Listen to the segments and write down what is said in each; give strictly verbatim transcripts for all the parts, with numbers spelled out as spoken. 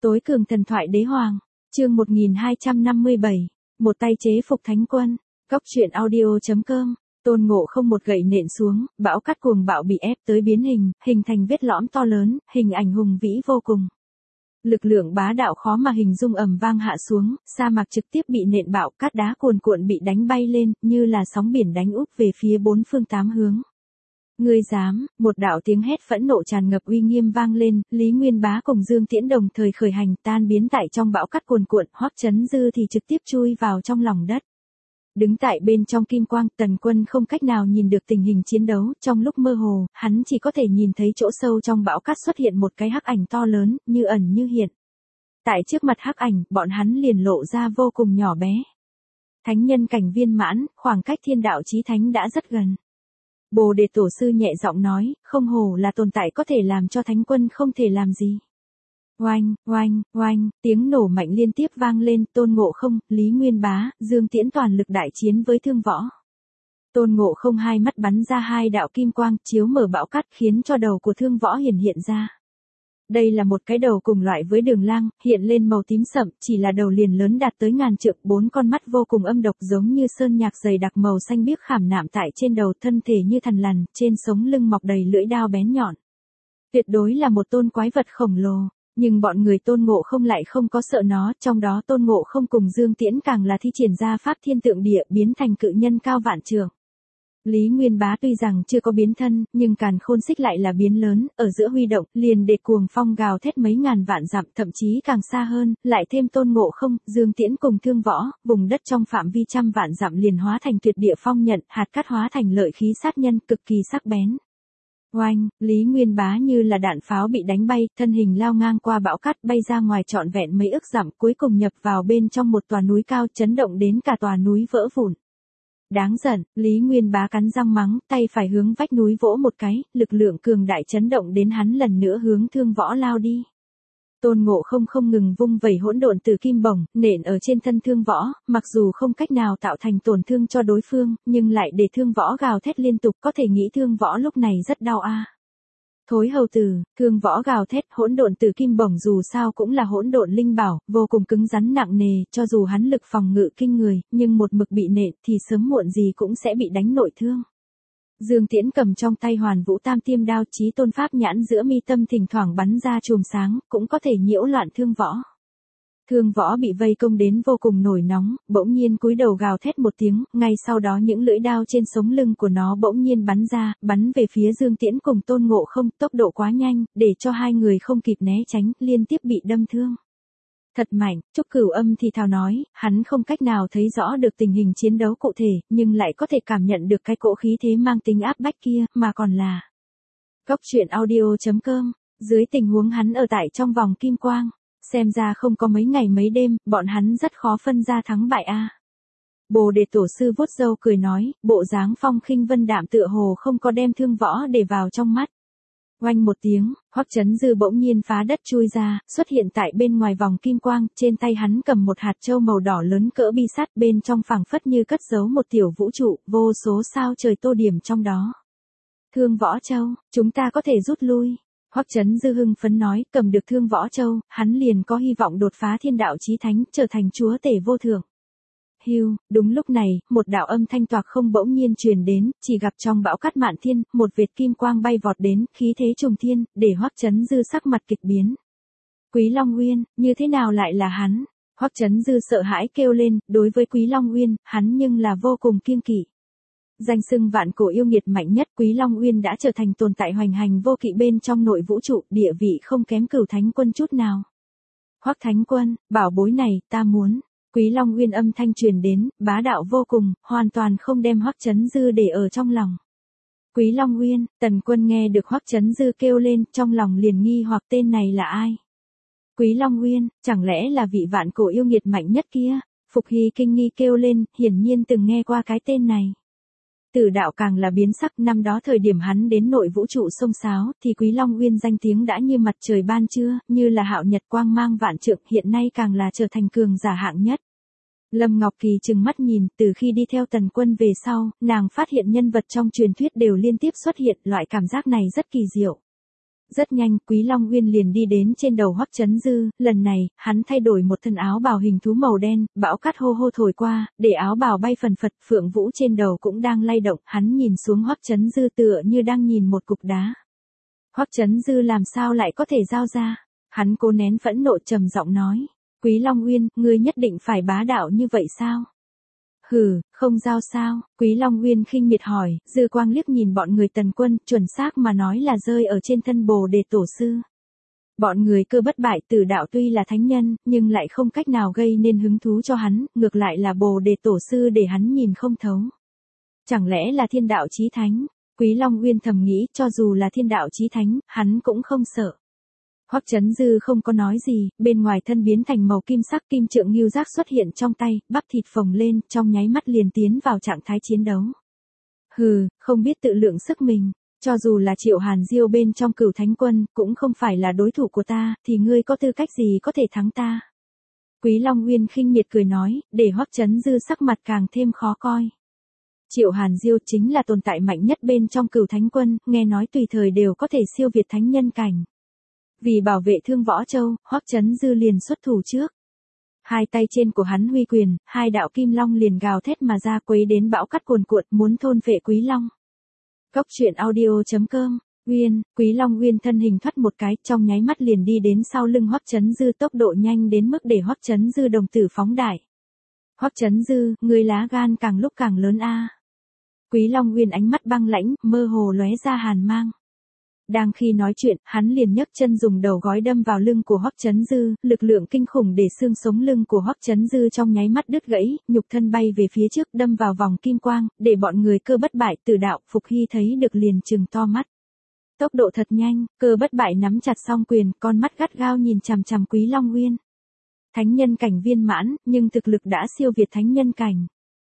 Tối cường thần thoại đế hoàng, chương một nghìn hai trăm năm mươi bảy, một tay chế phục thánh quân, góc truyện audio chấm com. Tôn Ngộ Không một gậy nện xuống, bão cát cuồng bạo bị ép tới biến hình, hình thành vết lõm to lớn, hình ảnh hùng vĩ vô cùng. Lực lượng bá đạo khó mà hình dung ầm vang hạ xuống, sa mạc trực tiếp bị nện bạo, cát đá cuồn cuộn bị đánh bay lên, như là sóng biển đánh úp về phía bốn phương tám hướng. Ngươi dám, một đạo tiếng hét phẫn nộ tràn ngập uy nghiêm vang lên, Lý Nguyên Bá cùng Dương Tiễn đồng thời khởi hành tan biến tại trong bão cát cuồn cuộn, Hoắc Chấn Dư thì trực tiếp chui vào trong lòng đất. Đứng tại bên trong kim quang, Tần Quân không cách nào nhìn được tình hình chiến đấu, trong lúc mơ hồ, hắn chỉ có thể nhìn thấy chỗ sâu trong bão cát xuất hiện một cái hắc ảnh to lớn, như ẩn như hiện. Tại trước mặt hắc ảnh, bọn hắn liền lộ ra vô cùng nhỏ bé. Thánh nhân cảnh viên mãn, khoảng cách thiên đạo chí thánh đã rất gần. Bồ Đề Tổ sư nhẹ giọng nói, không hổ là tồn tại có thể làm cho thánh quân không thể làm gì. Oanh, oanh, oanh, tiếng nổ mạnh liên tiếp vang lên, Tôn Ngộ Không, Lý Nguyên Bá, Dương Tiễn toàn lực đại chiến với Thương Võ. Tôn Ngộ Không hai mắt bắn ra hai đạo kim quang, chiếu mở bão cát khiến cho đầu của Thương Võ hiển hiện ra. Đây là một cái đầu cùng loại với Đường Lang, hiện lên màu tím sậm, chỉ là đầu liền lớn đạt tới ngàn trượng, bốn con mắt vô cùng âm độc giống như sơn nhạc dày đặc màu xanh biếc khảm nạm tại trên đầu, thân thể như thằn lằn, trên sống lưng mọc đầy lưỡi đao bén nhọn. Tuyệt đối là một tôn quái vật khổng lồ, nhưng bọn người Tôn Ngộ Không lại không có sợ nó, trong đó Tôn Ngộ Không cùng Dương Tiễn càng là thi triển ra pháp thiên tượng địa, biến thành cự nhân cao vạn trượng. Lý Nguyên Bá tuy rằng chưa có biến thân, nhưng càn khôn xích lại là biến lớn, ở giữa huy động, liền để cuồng phong gào thét mấy ngàn vạn dặm, thậm chí càng xa hơn, lại thêm Tôn Ngộ Không, Dương Tiễn cùng Thương Võ, vùng đất trong phạm vi trăm vạn dặm liền hóa thành tuyệt địa phong nhận, hạt cát hóa thành lợi khí sát nhân, cực kỳ sắc bén. Oanh, Lý Nguyên Bá như là đạn pháo bị đánh bay, thân hình lao ngang qua bão cát bay ra ngoài trọn vẹn mấy ức dặm, cuối cùng nhập vào bên trong một tòa núi cao, chấn động đến cả tòa núi vỡ vụn. Đáng giận, Lý Nguyên Bá cắn răng mắng, tay phải hướng vách núi vỗ một cái, lực lượng cường đại chấn động đến hắn lần nữa hướng Thương Võ lao đi. Tôn Ngộ Không không ngừng vung vẩy hỗn độn từ kim bổng, nện ở trên thân Thương Võ, mặc dù không cách nào tạo thành tổn thương cho đối phương, nhưng lại để Thương Võ gào thét liên tục, có thể nghĩ Thương Võ lúc này rất đau a. À. Thối hầu tử, Thương Võ gào thét, hỗn độn từ kim bổng dù sao cũng là hỗn độn linh bảo, vô cùng cứng rắn nặng nề, cho dù hắn lực phòng ngự kinh người, nhưng một mực bị nện thì sớm muộn gì cũng sẽ bị đánh nội thương. Dương Tiễn cầm trong tay Hoàn Vũ Tam Tiêm đao, chí tôn pháp nhãn giữa mi tâm thỉnh thoảng bắn ra chùm sáng, cũng có thể nhiễu loạn Thương Võ. Thương Võ bị vây công đến vô cùng nổi nóng, bỗng nhiên cúi đầu gào thét một tiếng, ngay sau đó những lưỡi đao trên sống lưng của nó bỗng nhiên bắn ra, bắn về phía Dương Tiễn cùng Tôn Ngộ Không, tốc độ quá nhanh, để cho hai người không kịp né tránh, liên tiếp bị đâm thương. Thật mạnh, Trúc Cửu Âm thì thào nói, hắn không cách nào thấy rõ được tình hình chiến đấu cụ thể, nhưng lại có thể cảm nhận được cái cỗ khí thế mang tính áp bách kia, mà còn là góc truyện audio chấm com, dưới tình huống hắn ở tại trong vòng kim quang. Xem ra không có mấy ngày mấy đêm, bọn hắn rất khó phân ra thắng bại a. À. Bồ Đề Tổ sư vuốt râu cười nói, bộ dáng phong khinh vân đạm tựa hồ không có đem Thương Võ để vào trong mắt. Oanh một tiếng, Hoắc Chấn Dư bỗng nhiên phá đất chui ra, xuất hiện tại bên ngoài vòng kim quang, trên tay hắn cầm một hạt châu màu đỏ lớn cỡ bi sắt, bên trong phẳng phất như cất giấu một tiểu vũ trụ, vô số sao trời tô điểm trong đó. Thương Võ Châu, chúng ta có thể rút lui. Hoắc Chấn Dư hưng phấn nói, cầm được Thương Võ Châu, hắn liền có hy vọng đột phá thiên đạo chí thánh, trở thành chúa tể vô thượng. Hưu, đúng lúc này, một đạo âm thanh toạc không bỗng nhiên truyền đến, chỉ gặp trong bão cát mạn thiên, một vệt kim quang bay vọt đến, khí thế trùng thiên, để Hoắc Chấn Dư sắc mặt kịch biến. Quý Long Uyên, như thế nào lại là hắn? Hoắc Chấn Dư sợ hãi kêu lên, đối với Quý Long Uyên, hắn nhưng là vô cùng kiêng kỵ. Danh xưng vạn cổ yêu nghiệt mạnh nhất, Quý Long Uyên đã trở thành tồn tại hoành hành vô kỵ bên trong nội vũ trụ, địa vị không kém Cửu Thánh Quân chút nào. Hoắc Thánh Quân, bảo bối này, ta muốn. Quý Long Uyên âm thanh truyền đến, bá đạo vô cùng, hoàn toàn không đem Hoắc Chấn Dư để ở trong lòng. Quý Long Uyên, Tần Quân nghe được Hoắc Chấn Dư kêu lên, trong lòng liền nghi hoặc tên này là ai. Quý Long Uyên, chẳng lẽ là vị vạn cổ yêu nghiệt mạnh nhất kia? Phục Hy kinh nghi kêu lên, hiển nhiên từng nghe qua cái tên này. Tử đạo càng là biến sắc, năm đó thời điểm hắn đến nội vũ trụ sông sáo, thì Quý Long Uyên danh tiếng đã như mặt trời ban trưa, như là hạo nhật quang mang vạn trượng, hiện nay càng là trở thành cường giả hạng nhất. Lâm Ngọc Kỳ trừng mắt nhìn, từ khi đi theo Tần Quân về sau, nàng phát hiện nhân vật trong truyền thuyết đều liên tiếp xuất hiện, loại cảm giác này rất kỳ diệu. Rất nhanh, Quý Long Uyên liền đi đến trên đầu Hoắc Chấn Dư, lần này, hắn thay đổi một thân áo bào hình thú màu đen, bão cát hô hô thổi qua, để áo bào bay phần phật, phượng vũ trên đầu cũng đang lay động, hắn nhìn xuống Hoắc Chấn Dư tựa như đang nhìn một cục đá. Hoắc Chấn Dư làm sao lại có thể giao ra? Hắn cố nén phẫn nộ trầm giọng nói, Quý Long Uyên, ngươi nhất định phải bá đạo như vậy sao? Hừ, không giao sao? Quý Long Uyên khinh miệt hỏi, dư quang liếc nhìn bọn người Tần Quân, chuẩn xác mà nói là rơi ở trên thân Bồ Đề Tổ Sư. Bọn người Cơ Bất Bại Tử Đạo tuy là thánh nhân, nhưng lại không cách nào gây nên hứng thú cho hắn, ngược lại là Bồ Đề Tổ Sư để hắn nhìn không thấu. Chẳng lẽ là thiên đạo chí thánh? Quý Long Uyên thầm nghĩ, cho dù là thiên đạo chí thánh, hắn cũng không sợ. Hoắc Chấn Dư không có nói gì, bên ngoài thân biến thành màu kim sắc, kim trượng ngưu giác xuất hiện trong tay, bắp thịt phồng lên, trong nháy mắt liền tiến vào trạng thái chiến đấu. Hừ, không biết tự lượng sức mình, cho dù là Triệu Hàn Diêu bên trong Cửu Thánh Quân, cũng không phải là đối thủ của ta, thì ngươi có tư cách gì có thể thắng ta? Quý Long Uyên khinh miệt cười nói, để Hoắc Chấn Dư sắc mặt càng thêm khó coi. Triệu Hàn Diêu chính là tồn tại mạnh nhất bên trong Cửu Thánh Quân, nghe nói tùy thời đều có thể siêu việt thánh nhân cảnh. Vì bảo vệ Thương Võ Châu, Hoắc Chấn Dư liền xuất thủ trước. Hai tay trên của hắn huy quyền, hai đạo kim long liền gào thét mà ra, quấy đến bão cát cuồn cuộn, muốn thôn phệ Quý Long. Cốc truyện audio chấm com. Uyên, Quý Long Uyên thân hình thoát một cái, trong nháy mắt liền đi đến sau lưng Hoắc Chấn Dư, tốc độ nhanh đến mức để Hoắc Chấn Dư đồng tử phóng đại. Hoắc Chấn Dư, ngươi lá gan càng lúc càng lớn a. Quý Long Uyên ánh mắt băng lãnh, mơ hồ lóe ra hàn mang. Đang khi nói chuyện, hắn liền nhấc chân dùng đầu gối đâm vào lưng của Hoắc Chấn Dư, lực lượng kinh khủng để xương sống lưng của Hoắc Chấn Dư trong nháy mắt đứt gãy, nhục thân bay về phía trước, đâm vào vòng kim quang, để bọn người Cơ Bất Bại Tử Đạo, Phục Hy thấy được liền trừng to mắt. Tốc độ thật nhanh, Cơ Bất Bại nắm chặt song quyền, con mắt gắt gao nhìn chằm chằm Quý Long Uyên. Thánh nhân cảnh viên mãn, nhưng thực lực đã siêu việt thánh nhân cảnh.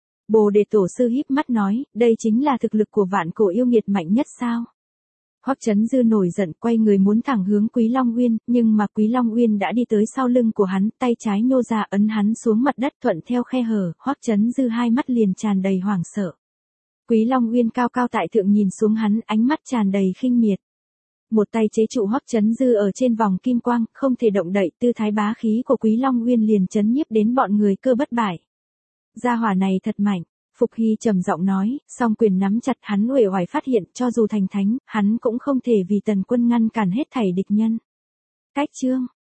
Bồ Đề Tổ Sư híp mắt nói, đây chính là thực lực của vạn cổ yêu nghiệt mạnh nhất sao? Hoắc Chấn Dư nổi giận, quay người muốn thẳng hướng Quý Long Uyên, nhưng mà Quý Long Uyên đã đi tới sau lưng của hắn, tay trái nhô ra ấn hắn xuống mặt đất, thuận theo khe hở, Hoắc Chấn Dư hai mắt liền tràn đầy hoảng sợ. Quý Long Uyên cao cao tại thượng nhìn xuống hắn, ánh mắt tràn đầy khinh miệt. Một tay chế trụ Hoắc Chấn Dư ở trên vòng kim quang, không thể động đậy, tư thái bá khí của Quý Long Uyên liền chấn nhiếp đến bọn người Cơ Bất Bại. Gia hỏa này thật mạnh. Phục Hy trầm giọng nói, song quyền nắm chặt, hắn uể oải phát hiện, cho dù thành thánh, hắn cũng không thể vì Tần Quân ngăn cản hết thảy địch nhân. Cách chương